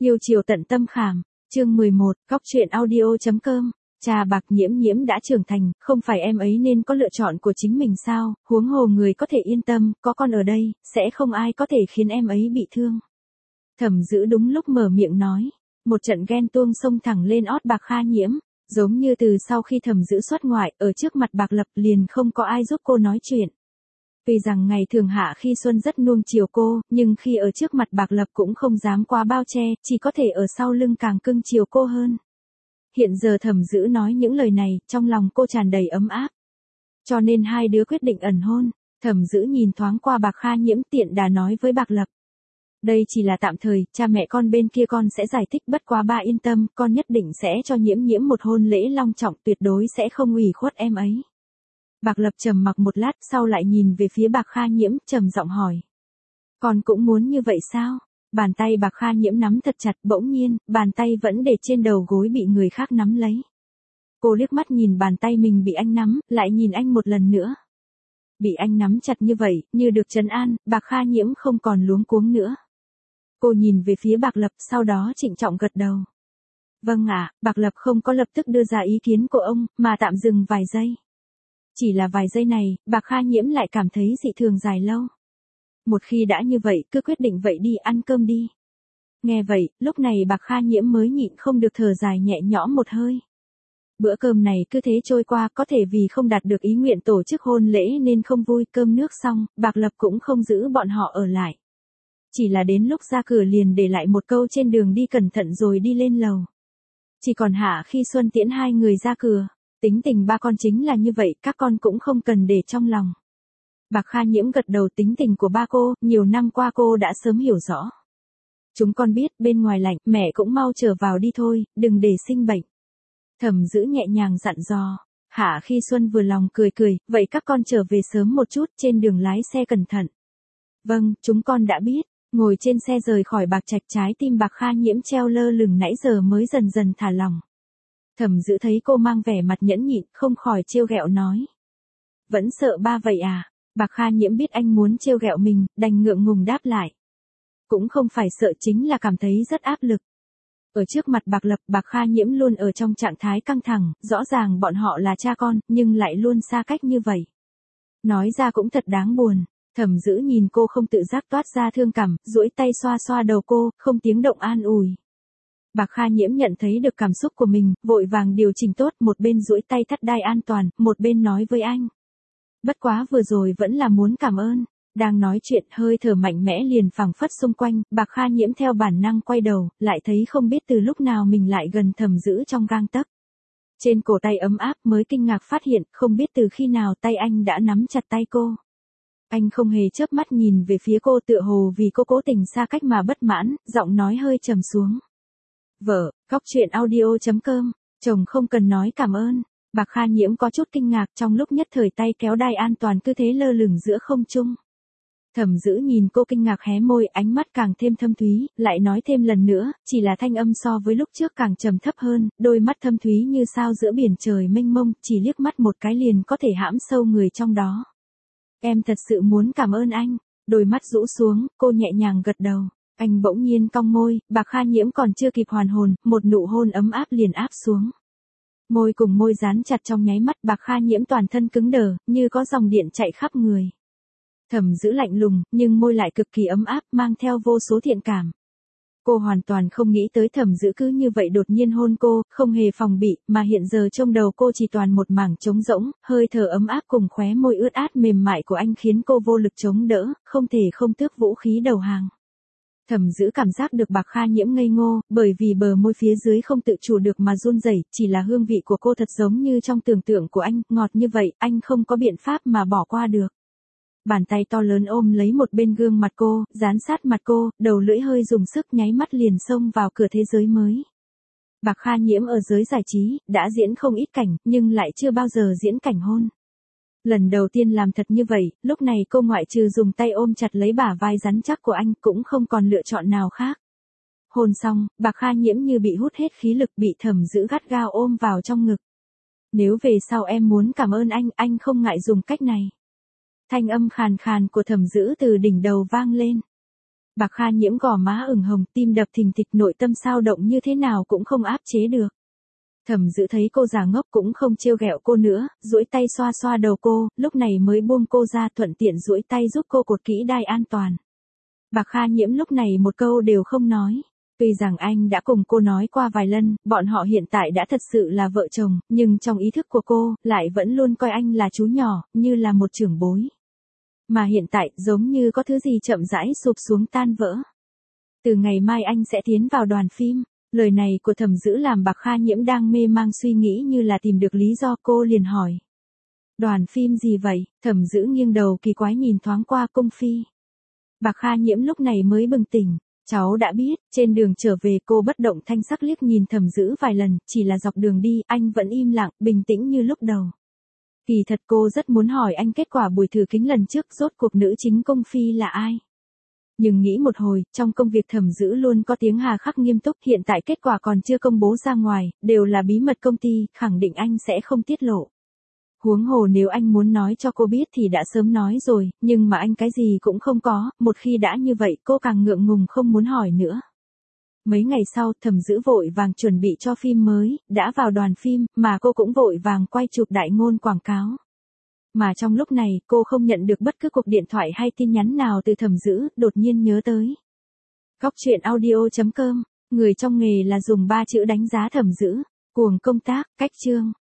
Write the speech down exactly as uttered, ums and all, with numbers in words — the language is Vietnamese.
Yêu chiều tận tâm khảm, chương mười một, góc truyện audio.com. Cha Bạc Nhiễm Nhiễm đã trưởng thành, không phải em ấy nên có lựa chọn của chính mình sao, huống hồ người có thể yên tâm, có con ở đây, sẽ không ai có thể khiến em ấy bị thương. Thẩm Dữ đúng lúc mở miệng nói, một trận ghen tuông xông thẳng lên ót Bạc Kha Nhiễm, giống như từ sau khi Thẩm Dữ xuất ngoại, ở trước mặt Bạc Lập liền không có ai giúp cô nói chuyện. Vì rằng ngày thường Hạ Khi Xuân rất nuông chiều cô, nhưng khi ở trước mặt Bạc Lập cũng không dám quá bao che, chỉ có thể ở sau lưng càng cưng chiều cô hơn. Hiện giờ Thẩm Dữ nói những lời này, trong lòng cô tràn đầy ấm áp. Cho nên hai đứa quyết định ẩn hôn. Thẩm Dữ nhìn thoáng qua Bạc Kha Nhiễm, tiện đà nói với Bạc Lập. Đây chỉ là tạm thời, cha mẹ con bên kia con sẽ giải thích, bất quá ba yên tâm, con nhất định sẽ cho Nhiễm Nhiễm một hôn lễ long trọng, tuyệt đối sẽ không ủy khuất em ấy. Bạc Lập trầm mặc một lát, sau lại nhìn về phía Bạc Kha Nhiễm, trầm giọng hỏi. Con cũng muốn như vậy sao? Bàn tay Bạc Kha Nhiễm nắm thật chặt, bỗng nhiên, bàn tay vẫn để trên đầu gối bị người khác nắm lấy. Cô liếc mắt nhìn bàn tay mình bị anh nắm, lại nhìn anh một lần nữa. Bị anh nắm chặt như vậy, như được trấn an, Bạc Kha Nhiễm không còn luống cuống nữa. Cô nhìn về phía Bạc Lập, sau đó trịnh trọng gật đầu. Vâng ạ, Bạc Lập không có lập tức đưa ra ý kiến của ông, mà tạm dừng vài giây. Chỉ là vài giây này, Bạc Kha Nhiễm lại cảm thấy dị thường dài lâu. Một khi đã như vậy, cứ quyết định vậy đi, ăn cơm đi. Nghe vậy, lúc này Bạc Kha Nhiễm mới nhịn không được thở dài nhẹ nhõm một hơi. Bữa cơm này cứ thế trôi qua, có thể vì không đạt được ý nguyện tổ chức hôn lễ nên không vui. Cơm nước xong, Bạc Lập cũng không giữ bọn họ ở lại. Chỉ là đến lúc ra cửa liền để lại một câu trên đường đi cẩn thận rồi đi lên lầu. Chỉ còn Hạ Khi Xuân tiễn hai người ra cửa. Tính tình ba con chính là như vậy, các con cũng không cần để trong lòng. Bạc Kha Nhiễm gật đầu, tính tình của ba cô, nhiều năm qua cô đã sớm hiểu rõ. Chúng con biết, bên ngoài lạnh, mẹ cũng mau trở vào đi thôi, đừng để sinh bệnh. Thẩm Dữ nhẹ nhàng dặn dò. Hạ Khi Xuân vừa lòng cười cười, vậy các con trở về sớm một chút, trên đường lái xe cẩn thận. Vâng, chúng con đã biết. Ngồi trên xe rời khỏi Bạc Trạch, trái tim Bạc Kha Nhiễm treo lơ lửng nãy giờ mới dần dần thả lỏng. Thẩm Dữ thấy cô mang vẻ mặt nhẫn nhịn, không khỏi trêu ghẹo nói. Vẫn sợ ba vậy à? Bạc Kha Nhiễm biết anh muốn trêu ghẹo mình, đành ngượng ngùng đáp lại. Cũng không phải sợ, chính là cảm thấy rất áp lực. Ở trước mặt Bạc Lập, Bạc Kha Nhiễm luôn ở trong trạng thái căng thẳng, rõ ràng bọn họ là cha con, nhưng lại luôn xa cách như vậy. Nói ra cũng thật đáng buồn. Thẩm Dữ nhìn cô không tự giác toát ra thương cảm, duỗi tay xoa xoa đầu cô, không tiếng động an ủi. Bạc Kha Nhiễm nhận thấy được cảm xúc của mình, vội vàng điều chỉnh tốt, một bên duỗi tay thắt đai an toàn, một bên nói với anh. Bất quá vừa rồi vẫn là muốn cảm ơn. Đang nói chuyện, hơi thở mạnh mẽ liền phảng phất xung quanh, Bạc Kha Nhiễm theo bản năng quay đầu, lại thấy không biết từ lúc nào mình lại gần Thẩm Dữ trong gang tấc. Trên cổ tay ấm áp, mới kinh ngạc phát hiện, không biết từ khi nào tay anh đã nắm chặt tay cô. Anh không hề chớp mắt nhìn về phía cô, tựa hồ vì cô cố tình xa cách mà bất mãn, giọng nói hơi trầm xuống. Vợ, góc truyện audio.com, chồng không cần nói cảm ơn. Bạc Kha Nhiễm có chút kinh ngạc, trong lúc nhất thời tay kéo đai an toàn cứ thế lơ lửng giữa không trung. Thẩm Dữ nhìn cô kinh ngạc hé môi, ánh mắt càng thêm thâm thúy, lại nói thêm lần nữa, chỉ là thanh âm so với lúc trước càng trầm thấp hơn, đôi mắt thâm thúy như sao giữa biển trời mênh mông, chỉ liếc mắt một cái liền có thể hãm sâu người trong đó. Em thật sự muốn cảm ơn anh. Đôi mắt rũ xuống, cô nhẹ nhàng gật đầu. Anh bỗng nhiên cong môi, Bạc Kha Nhiễm còn chưa kịp hoàn hồn, một nụ hôn ấm áp liền áp xuống. Môi cùng môi dán chặt, trong nháy mắt Bạc Kha Nhiễm toàn thân cứng đờ, như có dòng điện chạy khắp người. Thẩm Dữ lạnh lùng, nhưng môi lại cực kỳ ấm áp, mang theo vô số thiện cảm. Cô hoàn toàn không nghĩ tới Thẩm Dữ cứ như vậy đột nhiên hôn cô, không hề phòng bị, mà hiện giờ trong đầu cô chỉ toàn một mảng trống rỗng, hơi thở ấm áp cùng khóe môi ướt át mềm mại của anh khiến cô vô lực chống đỡ, không thể không tước vũ khí đầu hàng. Thẩm Dữ cảm giác được Bạc Kha Nhiễm ngây ngô, bởi vì bờ môi phía dưới không tự chủ được mà run rẩy, chỉ là hương vị của cô thật giống như trong tưởng tượng của anh, ngọt như vậy, anh không có biện pháp mà bỏ qua được. Bàn tay to lớn ôm lấy một bên gương mặt cô, dán sát mặt cô, đầu lưỡi hơi dùng sức, nháy mắt liền xông vào cửa thế giới mới. Bạc Kha Nhiễm ở giới giải trí, đã diễn không ít cảnh, nhưng lại chưa bao giờ diễn cảnh hôn. Lần đầu tiên làm thật như vậy, lúc này cô ngoại trừ dùng tay ôm chặt lấy bả vai rắn chắc của anh, cũng không còn lựa chọn nào khác. Hôn xong, Bạc Kha Nhiễm như bị hút hết khí lực, bị Thẩm Dữ gắt gao ôm vào trong ngực. Nếu về sau em muốn cảm ơn anh, anh không ngại dùng cách này. Thanh âm khàn khàn của Thẩm Dữ từ đỉnh đầu vang lên. Bạc Kha Nhiễm gò má ửng hồng, tim đập thình thịch, nội tâm sao động như thế nào cũng không áp chế được. Thẩm Dữ thấy cô già ngốc cũng không trêu ghẹo cô nữa, duỗi tay xoa xoa đầu cô, lúc này mới buông cô ra, thuận tiện duỗi tay giúp cô cột kỹ đai an toàn. Bạc Kha Nhiễm lúc này một câu đều không nói. Tuy rằng anh đã cùng cô nói qua vài lần, bọn họ hiện tại đã thật sự là vợ chồng, nhưng trong ý thức của cô, lại vẫn luôn coi anh là chú nhỏ, như là một trưởng bối. Mà hiện tại, giống như có thứ gì chậm rãi sụp xuống tan vỡ. Từ ngày mai anh sẽ tiến vào đoàn phim. Lời này của Thẩm Dữ làm Bạc Kha Nhiễm đang mê mang suy nghĩ như là tìm được lý do, cô liền hỏi. Đoàn phim gì vậy? Thẩm Dữ nghiêng đầu kỳ quái nhìn thoáng qua cung phi. Bạc Kha Nhiễm lúc này mới bừng tỉnh. Cháu đã biết, trên đường trở về cô bất động thanh sắc liếc nhìn Thẩm Dữ vài lần, chỉ là dọc đường đi, anh vẫn im lặng, bình tĩnh như lúc đầu. Kỳ thật cô rất muốn hỏi anh kết quả buổi thử kính lần trước, rốt cuộc nữ chính cung phi là ai? Nhưng nghĩ một hồi, trong công việc Thẩm Dữ luôn có tiếng hà khắc nghiêm túc, hiện tại kết quả còn chưa công bố ra ngoài, đều là bí mật công ty, khẳng định anh sẽ không tiết lộ. Huống hồ nếu anh muốn nói cho cô biết thì đã sớm nói rồi, nhưng mà anh cái gì cũng không có, một khi đã như vậy cô càng ngượng ngùng không muốn hỏi nữa. Mấy ngày sau, Thẩm Dữ vội vàng chuẩn bị cho phim mới, đã vào đoàn phim, mà cô cũng vội vàng quay chụp đại ngôn quảng cáo. Mà trong lúc này, cô không nhận được bất cứ cuộc điện thoại hay tin nhắn nào từ Thẩm Dữ, đột nhiên nhớ tới. Góc truyện audio chấm com, người trong nghề là dùng ba chữ đánh giá Thẩm Dữ, cuồng công tác, cách chương.